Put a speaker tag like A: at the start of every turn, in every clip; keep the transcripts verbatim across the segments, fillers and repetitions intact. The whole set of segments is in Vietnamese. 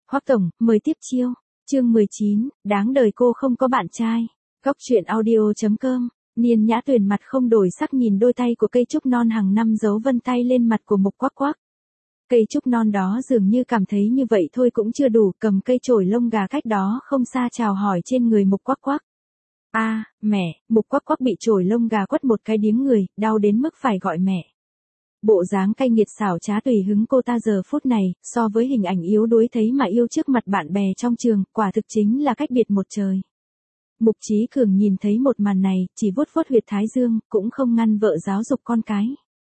A: Hoắc tổng, mời tiếp chiêu. Chương mười chín, đáng đời cô không có bạn trai. Góc truyện audio chấm com. Niên Nhã Tuyền mặt không đổi sắc nhìn đôi tay của cây trúc non hàng năm dấu vân tay lên mặt của Mục Quắc Quắc. Cây trúc non đó dường như cảm thấy như vậy thôi cũng chưa đủ, cầm cây chổi lông gà cách đó không xa chào hỏi trên người Mục Quắc Quắc. A, à, mẹ, Mục Quắc Quắc bị chổi lông gà quất một cái điếng người, đau đến mức phải gọi mẹ. Bộ dáng cay nghiệt xảo trá tùy hứng cô ta giờ phút này, so với hình ảnh yếu đuối thấy mà yêu trước mặt bạn bè trong trường, quả thực chính là cách biệt một trời. Mục Chí Cường nhìn thấy một màn này, chỉ vuốt vuốt huyệt thái dương, cũng không ngăn vợ giáo dục con cái.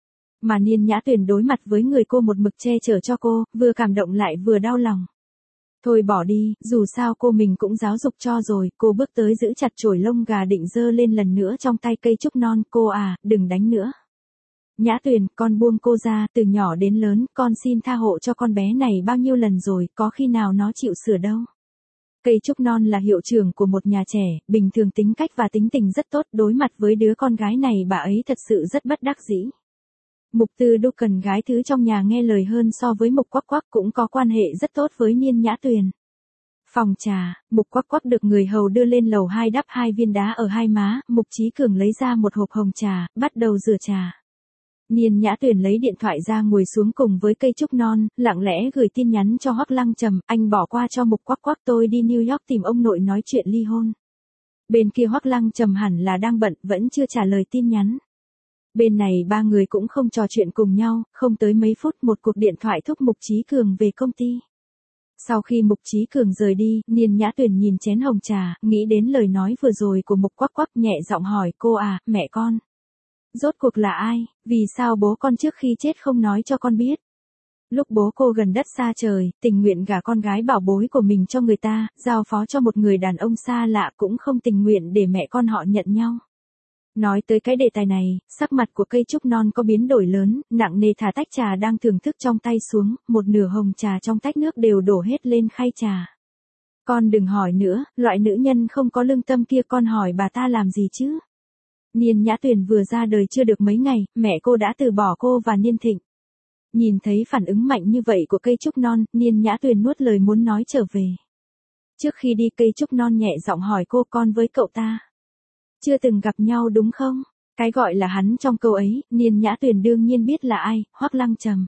A: Mà Niên Nhã Tuyền đối mặt với người cô một mực che chở cho cô, vừa cảm động lại vừa đau lòng. Thôi bỏ đi, dù sao cô mình cũng giáo dục cho rồi, cô bước tới giữ chặt chổi lông gà định giơ lên lần nữa trong tay cây trúc non, cô à, đừng đánh nữa. Nhã Tuyền, con buông cô ra, từ nhỏ đến lớn, con xin tha hộ cho con bé này bao nhiêu lần rồi, có khi nào nó chịu sửa đâu. Cây trúc non là hiệu trưởng của một nhà trẻ, bình thường tính cách và tính tình rất tốt, đối mặt với đứa con gái này bà ấy thật sự rất bất đắc dĩ. Mục Tư Đô cần gái thứ trong nhà nghe lời hơn so với Mục Quắc Quắc cũng có quan hệ rất tốt với Niên Nhã Tuyền. Phòng trà, Mục Quắc Quắc được người hầu đưa lên lầu hai đắp hai viên đá ở hai má, Mục Chí Cường lấy ra một hộp hồng trà, bắt đầu rửa trà. Niên Nhã Tuyền lấy điện thoại ra ngồi xuống cùng với cây trúc non, lặng lẽ gửi tin nhắn cho Hoắc Lăng Trầm, anh bỏ qua cho Mục Quắc Quắc, tôi đi New York tìm ông nội nói chuyện ly hôn. Bên kia Hoắc Lăng Trầm hẳn là đang bận, vẫn chưa trả lời tin nhắn. Bên này ba người cũng không trò chuyện cùng nhau, không tới mấy phút một cuộc điện thoại thúc Mục Chí Cường về công ty. Sau khi Mục Chí Cường rời đi, Niên Nhã Tuyền nhìn chén hồng trà, nghĩ đến lời nói vừa rồi của Mục Quắc Quắc, nhẹ giọng hỏi, cô à, mẹ con. Rốt cuộc là ai, vì sao bố con trước khi chết không nói cho con biết? Lúc bố cô gần đất xa trời, tình nguyện gả con gái bảo bối của mình cho người ta, giao phó cho một người đàn ông xa lạ cũng không tình nguyện để mẹ con họ nhận nhau. Nói tới cái đề tài này, sắc mặt của cây trúc non có biến đổi lớn, nặng nề thả tách trà đang thưởng thức trong tay xuống, một nửa hồng trà trong tách nước đều đổ hết lên khay trà. Con đừng hỏi nữa, loại nữ nhân không có lương tâm kia con hỏi bà ta làm gì chứ? Niên Nhã Tuyền vừa ra đời chưa được mấy ngày, mẹ cô đã từ bỏ cô và Niên Thịnh. Nhìn thấy phản ứng mạnh như vậy của cây trúc non, Niên Nhã Tuyền nuốt lời muốn nói trở về. Trước khi đi cây trúc non nhẹ giọng hỏi cô, con với cậu ta chưa từng gặp nhau đúng không? Cái gọi là hắn trong câu ấy, Niên Nhã Tuyền đương nhiên biết là ai, Hoắc Lăng Trầm.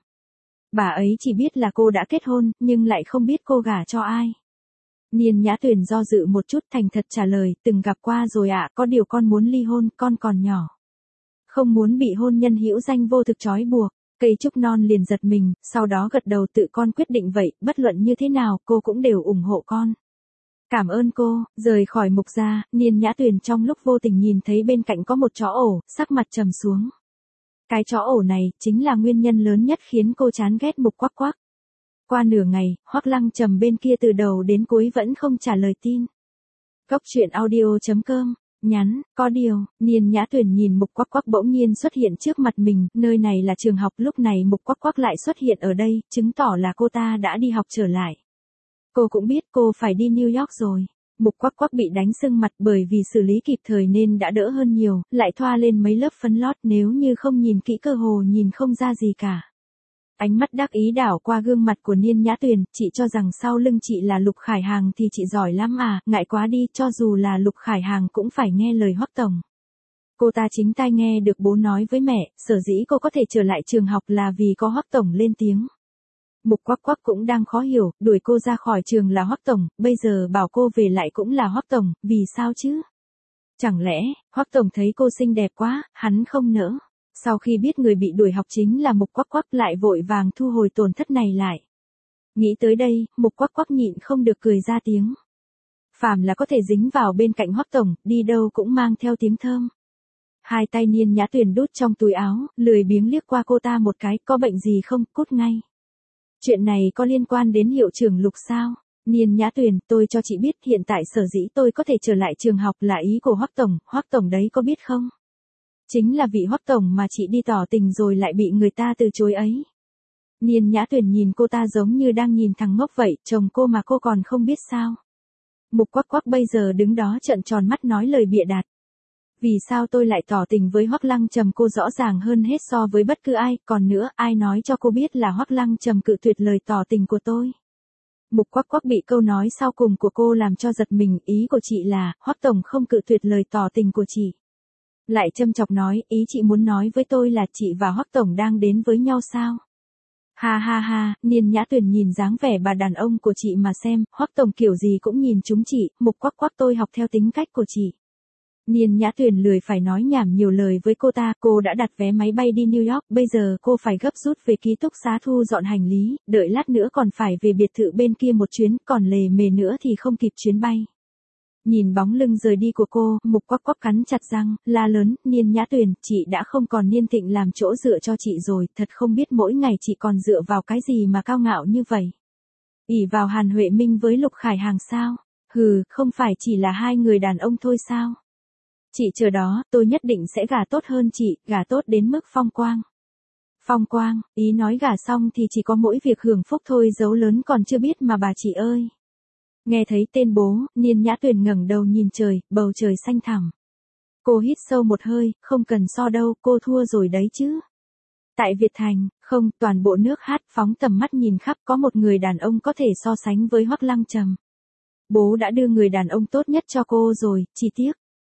A: Bà ấy chỉ biết là cô đã kết hôn, nhưng lại không biết cô gả cho ai. Niên Nhã Tuyền do dự một chút thành thật trả lời, từng gặp qua rồi ạ, à, có điều con muốn ly hôn, con còn nhỏ. Không muốn bị hôn nhân hữu danh vô thực trói buộc. Cây trúc non liền giật mình, sau đó gật đầu, tự con quyết định vậy, bất luận như thế nào, cô cũng đều ủng hộ con. Cảm ơn cô, rời khỏi Mục gia, Niên Nhã Tuyền trong lúc vô tình nhìn thấy bên cạnh có một chó ổ, sắc mặt trầm xuống. Cái chó ổ này, chính là nguyên nhân lớn nhất khiến cô chán ghét Mục Quắc Quắc. Qua nửa ngày, Hoắc Lăng Trầm bên kia từ đầu đến cuối vẫn không trả lời tin. Góc truyện audio chấm com, nhắn, có điều, Niên Nhã Tuyền nhìn Mục Quắc Quắc bỗng nhiên xuất hiện trước mặt mình, nơi này là trường học, lúc này Mục Quắc Quắc lại xuất hiện ở đây, chứng tỏ là cô ta đã đi học trở lại. Cô cũng biết cô phải đi New York rồi. Mục Quắc Quắc bị đánh sưng mặt bởi vì xử lý kịp thời nên đã đỡ hơn nhiều, lại thoa lên mấy lớp phấn lót, nếu như không nhìn kỹ cơ hồ nhìn không ra gì cả. Ánh mắt đắc ý đảo qua gương mặt của Niên Nhã Tuyền, chị cho rằng sau lưng chị là Lục Khải Hàng thì chị giỏi lắm à, ngại quá đi, cho dù là Lục Khải Hàng cũng phải nghe lời Hoắc tổng. Cô ta chính tai nghe được bố nói với mẹ, sở dĩ cô có thể trở lại trường học là vì có Hoắc tổng lên tiếng. Mục Quắc Quắc cũng đang khó hiểu, đuổi cô ra khỏi trường là Hoắc tổng, bây giờ bảo cô về lại cũng là Hoắc tổng, vì sao chứ? Chẳng lẽ, Hoắc tổng thấy cô xinh đẹp quá, hắn không nỡ. Sau khi biết người bị đuổi học chính là Mục Quắc Quắc lại vội vàng thu hồi tổn thất này lại. Nghĩ tới đây, Mục Quắc Quắc nhịn không được cười ra tiếng. Phàm là có thể dính vào bên cạnh Hoắc tổng, đi đâu cũng mang theo tiếng thơm. Hai tay Niên Nhã Tuyền đút trong túi áo, lười biếng liếc qua cô ta một cái, có bệnh gì không, cút ngay. Chuyện này có liên quan đến hiệu trưởng Lục sao? Niên Nhã Tuyền, tôi cho chị biết hiện tại sở dĩ tôi có thể trở lại trường học là ý của Hoắc tổng, Hoắc tổng đấy có biết không? Chính là vị Hoắc tổng mà chị đi tỏ tình rồi lại bị người ta từ chối ấy. Niên Nhã Tuyền nhìn cô ta giống như đang nhìn thằng ngốc vậy, chồng cô mà cô còn không biết sao? Mục Quắc Quắc bây giờ đứng đó trợn tròn mắt nói lời bịa đặt. Vì sao tôi lại tỏ tình với Hoắc Lăng Trầm, cô rõ ràng hơn hết so với bất cứ ai, còn nữa, ai nói cho cô biết là Hoắc Lăng Trầm cự tuyệt lời tỏ tình của tôi? Mục Quắc Quắc bị câu nói sau cùng của cô làm cho giật mình, ý của chị là, Hoắc tổng không cự tuyệt lời tỏ tình của chị. Lại châm chọc nói, ý chị muốn nói với tôi là chị và Hoắc tổng đang đến với nhau sao? Ha ha ha, Niên Nhã Tuyền nhìn dáng vẻ bà đàn ông của chị mà xem, Hoắc tổng kiểu gì cũng nhìn chúng chị, Mục Quắc Quắc tôi học theo tính cách của chị. Niên Nhã Tuyền lười phải nói nhảm nhiều lời với cô ta, cô đã đặt vé máy bay đi New York, bây giờ cô phải gấp rút về ký túc xá thu dọn hành lý, đợi lát nữa còn phải về biệt thự bên kia một chuyến, còn lề mề nữa thì không kịp chuyến bay. Nhìn bóng lưng rời đi của cô, Mục Quắc Quắc cắn chặt răng, la lớn, Niên Nhã Tuyền, chị đã không còn Niên Thịnh làm chỗ dựa cho chị rồi, thật không biết mỗi ngày chị còn dựa vào cái gì mà cao ngạo như vậy. ỷ vào Hàn Huệ Minh với Lục Khải Hàng sao? Hừ, không phải chỉ là hai người đàn ông thôi sao? Chị chờ đó, tôi nhất định sẽ gả tốt hơn chị, gả tốt đến mức phong quang. Phong quang, ý nói gả xong thì chỉ có mỗi việc hưởng phúc thôi, dấu lớn còn chưa biết mà bà chị ơi. Nghe thấy tên bố, Niên Nhã Tuyền ngẩng đầu nhìn trời, bầu trời xanh thẳm. Cô hít sâu một hơi, không cần so đâu, cô thua rồi đấy chứ. Tại Việt Thành, không, toàn bộ nước hát phóng tầm mắt nhìn khắp, có một người đàn ông có thể so sánh với Hoắc Lăng Trầm. Bố đã đưa người đàn ông tốt nhất cho cô rồi, chi tiếc.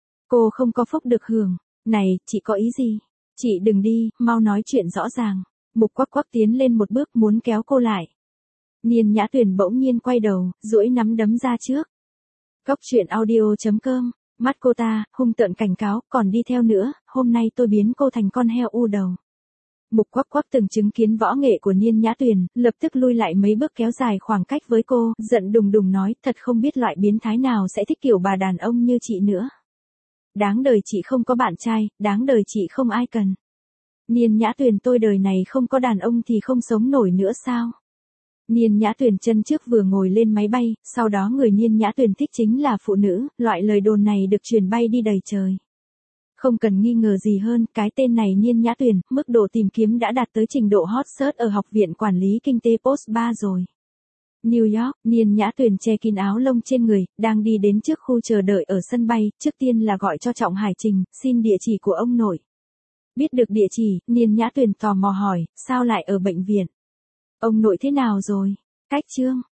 A: Cô không có phúc được hưởng. Này, chị có ý gì? Chị đừng đi, mau nói chuyện rõ ràng. Mục Quắc Quắc tiến lên một bước muốn kéo cô lại. Niên Nhã Tuyền bỗng nhiên quay đầu, duỗi nắm đấm ra trước. Cốc truyện audio chấm com, mắt cô ta, hung tợn cảnh cáo, còn đi theo nữa, hôm nay tôi biến cô thành con heo u đầu. Mục Quắc Quắc từng chứng kiến võ nghệ của Niên Nhã Tuyền, lập tức lui lại mấy bước kéo dài khoảng cách với cô, giận đùng đùng nói, thật không biết loại biến thái nào sẽ thích kiểu bà đàn ông như chị nữa. Đáng đời chị không có bạn trai, đáng đời chị không ai cần. Niên Nhã Tuyền, tôi đời này không có đàn ông thì không sống nổi nữa sao? Niên Nhã Tuyền chân trước vừa ngồi lên máy bay, sau đó người Niên Nhã Tuyền thích chính là phụ nữ, loại lời đồn này được truyền bay đi đầy trời. Không cần nghi ngờ gì hơn, cái tên này Niên Nhã Tuyền, mức độ tìm kiếm đã đạt tới trình độ hot search ở Học viện Quản lý Kinh tế Post ba rồi. New York, Niên Nhã Tuyền che kín áo lông trên người, đang đi đến trước khu chờ đợi ở sân bay, trước tiên là gọi cho Trọng Hải Trình, xin địa chỉ của ông nội. Biết được địa chỉ, Niên Nhã Tuyền tò mò hỏi, sao lại ở bệnh viện? Ông nội thế nào rồi? Cách Trương,